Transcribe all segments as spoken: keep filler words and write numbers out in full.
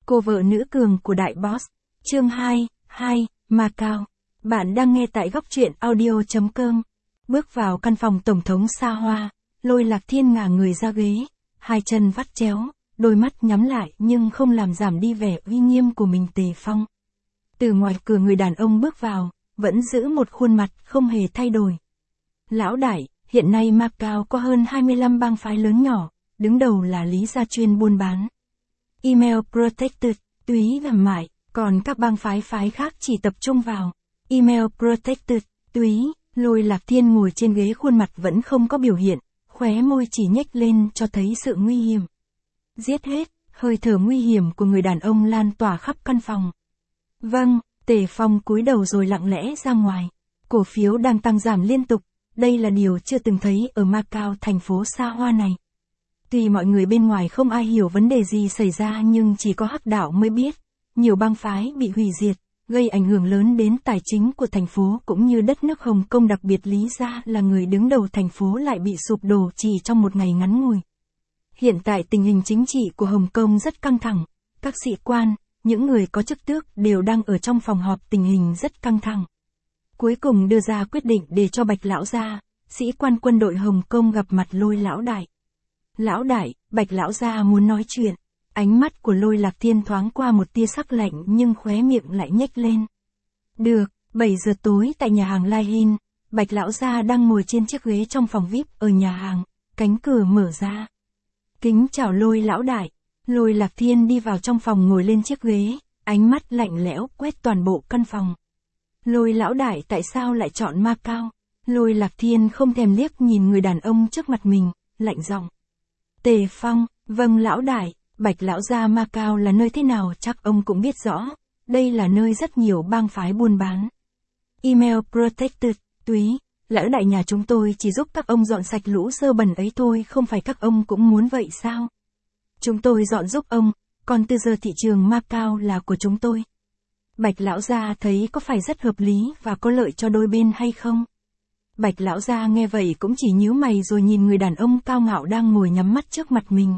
Cô vợ nữ cường của đại boss. Chương hai, hai, Macau. Bạn đang nghe tại góc truyện audio chấm com. Bước vào căn phòng tổng thống xa hoa, Lôi Lạc Thiên ngả người ra ghế, hai chân vắt chéo, đôi mắt nhắm lại nhưng không làm giảm đi vẻ uy nghiêm của mình. Tề Phong. Từ ngoài cửa người đàn ông bước vào, vẫn giữ một khuôn mặt không hề thay đổi. Lão đại, hiện nay Macau có hơn hai mươi lăm bang phái lớn nhỏ, đứng đầu là Lý gia chuyên buôn bán Email Protected, túy và mại, còn các bang phái phái khác chỉ tập trung vào Email Protected, túy. Lôi Lạc Thiên ngồi trên ghế, khuôn mặt vẫn không có biểu hiện, khóe môi chỉ nhếch lên cho thấy sự nguy hiểm. Giết hết, hơi thở nguy hiểm của người đàn ông lan tỏa khắp căn phòng. Vâng, Tề Phong cúi đầu rồi lặng lẽ ra ngoài. Cổ phiếu đang tăng giảm liên tục, đây là điều chưa từng thấy ở Macau, thành phố xa hoa này. Tuy mọi người bên ngoài không ai hiểu vấn đề gì xảy ra nhưng chỉ có Hắc Đạo mới biết. Nhiều bang phái bị hủy diệt, gây ảnh hưởng lớn đến tài chính của thành phố cũng như đất nước Hồng Kông, đặc biệt Lý gia là người đứng đầu thành phố lại bị sụp đổ chỉ trong một ngày ngắn ngủi. Hiện tại tình hình chính trị của Hồng Kông rất căng thẳng, các sĩ quan, những người có chức tước đều đang ở trong phòng họp, tình hình rất căng thẳng. Cuối cùng đưa ra quyết định để cho Bạch lão gia, sĩ quan quân đội Hồng Kông gặp mặt Lôi lão đại. Lão đại, Bạch lão gia muốn nói chuyện. Ánh mắt của Lôi Lạc Thiên thoáng qua một tia sắc lạnh nhưng khóe miệng lại nhếch lên. Được, bảy giờ tối tại nhà hàng Lai Hin, Bạch lão gia đang ngồi trên chiếc ghế trong phòng vi ai pi ở nhà hàng, cánh cửa mở ra. Kính chào Lôi lão đại. Lôi Lạc Thiên đi vào trong phòng, ngồi lên chiếc ghế, ánh mắt lạnh lẽo quét toàn bộ căn phòng. Lôi lão đại, tại sao lại chọn Macau? Lôi Lạc Thiên không thèm liếc nhìn người đàn ông trước mặt mình, lạnh giọng. Tề Phong, vâng lão đại. Bạch lão gia, Macau là nơi thế nào chắc ông cũng biết rõ, đây là nơi rất nhiều bang phái buôn bán Email Protected, túy. Lão đại, nhà chúng tôi chỉ giúp các ông dọn sạch lũ sơ bẩn ấy thôi, không phải các ông cũng muốn vậy sao? Chúng tôi dọn giúp ông, còn từ giờ thị trường Macau là của chúng tôi. Bạch lão gia thấy có phải rất hợp lý và có lợi cho đôi bên hay không? Bạch lão gia nghe vậy cũng chỉ nhíu mày rồi nhìn người đàn ông cao ngạo đang ngồi nhắm mắt trước mặt mình.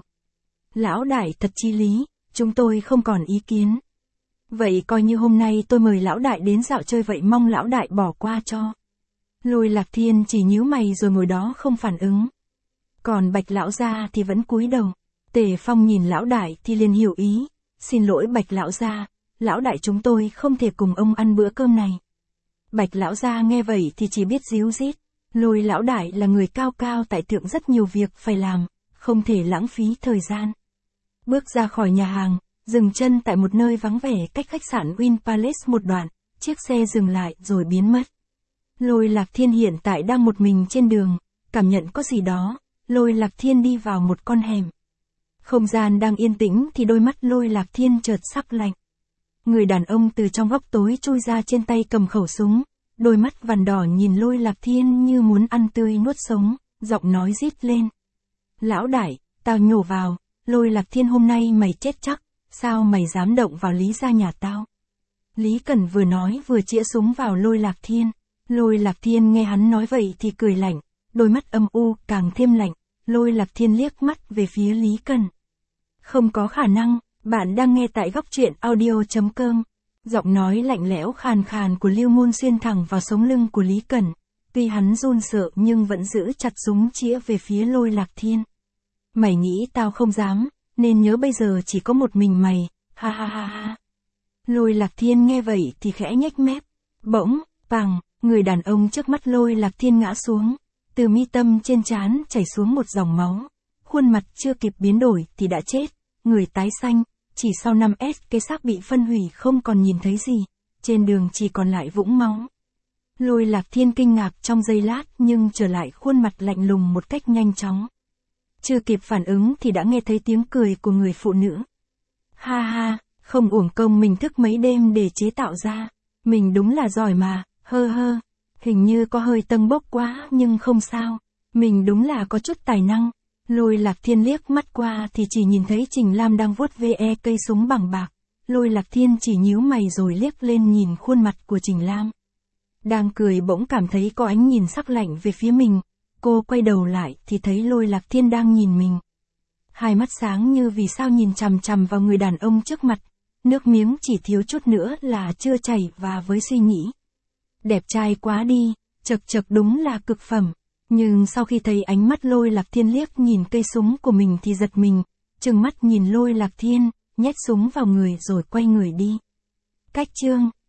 Lão đại thật chi lý, chúng tôi không còn ý kiến. Vậy coi như hôm nay tôi mời lão đại đến dạo chơi vậy, mong lão đại bỏ qua cho. Lôi Lạc Thiên chỉ nhíu mày rồi ngồi đó không phản ứng. Còn Bạch lão gia thì vẫn cúi đầu. Tề Phong nhìn lão đại thì liền hiểu ý. Xin lỗi Bạch lão gia, lão đại chúng tôi không thể cùng ông ăn bữa cơm này. Bạch lão gia nghe vậy thì chỉ biết díu dít. Lôi lão đại là người cao cao tại thượng, rất nhiều việc phải làm, không thể lãng phí thời gian. Bước ra khỏi nhà hàng, dừng chân tại một nơi vắng vẻ cách khách sạn Win Palace một đoạn, chiếc xe dừng lại rồi biến mất. Lôi Lạc Thiên hiện tại đang một mình trên đường, cảm nhận có gì đó, Lôi Lạc Thiên đi vào một con hẻm. Không gian đang yên tĩnh thì đôi mắt Lôi Lạc Thiên chợt sắc lạnh. Người đàn ông từ trong góc tối chui ra, trên tay cầm khẩu súng, đôi mắt vằn đỏ nhìn Lôi Lạc Thiên như muốn ăn tươi nuốt sống, giọng nói rít lên. Lão đại, tao nhổ vào. Lôi Lạc Thiên, hôm nay mày chết chắc, sao mày dám động vào Lý gia nhà tao? Lý Cẩn vừa nói vừa chĩa súng vào Lôi Lạc Thiên. Lôi Lạc Thiên nghe hắn nói vậy thì cười lạnh, đôi mắt âm u càng thêm lạnh. Lôi Lạc Thiên liếc mắt về phía Lý Cẩn. Không có khả năng, bạn đang nghe tại góc truyện audio chấm com. Giọng nói lạnh lẽo khàn khàn của Lưu Ngôn xuyên thẳng vào sống lưng của Lý Cẩn. Tuy hắn run sợ nhưng vẫn giữ chặt súng chĩa về phía Lôi Lạc Thiên. Mày nghĩ tao không dám, nên nhớ bây giờ chỉ có một mình mày, ha ha ha ha. Lôi Lạc Thiên nghe vậy thì khẽ nhếch mép. Bỗng, pằng, người đàn ông trước mắt Lôi Lạc Thiên ngã xuống. Từ mi tâm trên trán chảy xuống một dòng máu. Khuôn mặt chưa kịp biến đổi thì đã chết, người tái xanh, chỉ sau năm S cái xác bị phân hủy không còn nhìn thấy gì, trên đường chỉ còn lại vũng máu. Lôi Lạc Thiên kinh ngạc trong giây lát nhưng trở lại khuôn mặt lạnh lùng một cách nhanh chóng. Chưa kịp phản ứng thì đã nghe thấy tiếng cười của người phụ nữ. Ha ha, không uổng công mình thức mấy đêm để chế tạo ra. Mình đúng là giỏi mà, hơ hơ. Hình như có hơi tâng bốc quá nhưng không sao. Mình đúng là có chút tài năng. Lôi Lạc Thiên liếc mắt qua thì chỉ nhìn thấy Trình Lam đang vuốt ve cây súng bằng bạc. Lôi Lạc Thiên chỉ nhíu mày rồi liếc lên nhìn khuôn mặt của Trình Lam. Đang cười bỗng cảm thấy có ánh nhìn sắc lạnh về phía mình. Cô quay đầu lại thì thấy Lôi Lạc Thiên đang nhìn mình. Hai mắt sáng như vì sao nhìn chằm chằm vào người đàn ông trước mặt, nước miếng chỉ thiếu chút nữa là chưa chảy và với suy nghĩ. Đẹp trai quá đi, chật chật đúng là cực phẩm. Nhưng sau khi thấy ánh mắt Lôi Lạc Thiên liếc nhìn cây súng của mình thì giật mình, trừng mắt nhìn Lôi Lạc Thiên, nhét súng vào người rồi quay người đi. Cách chương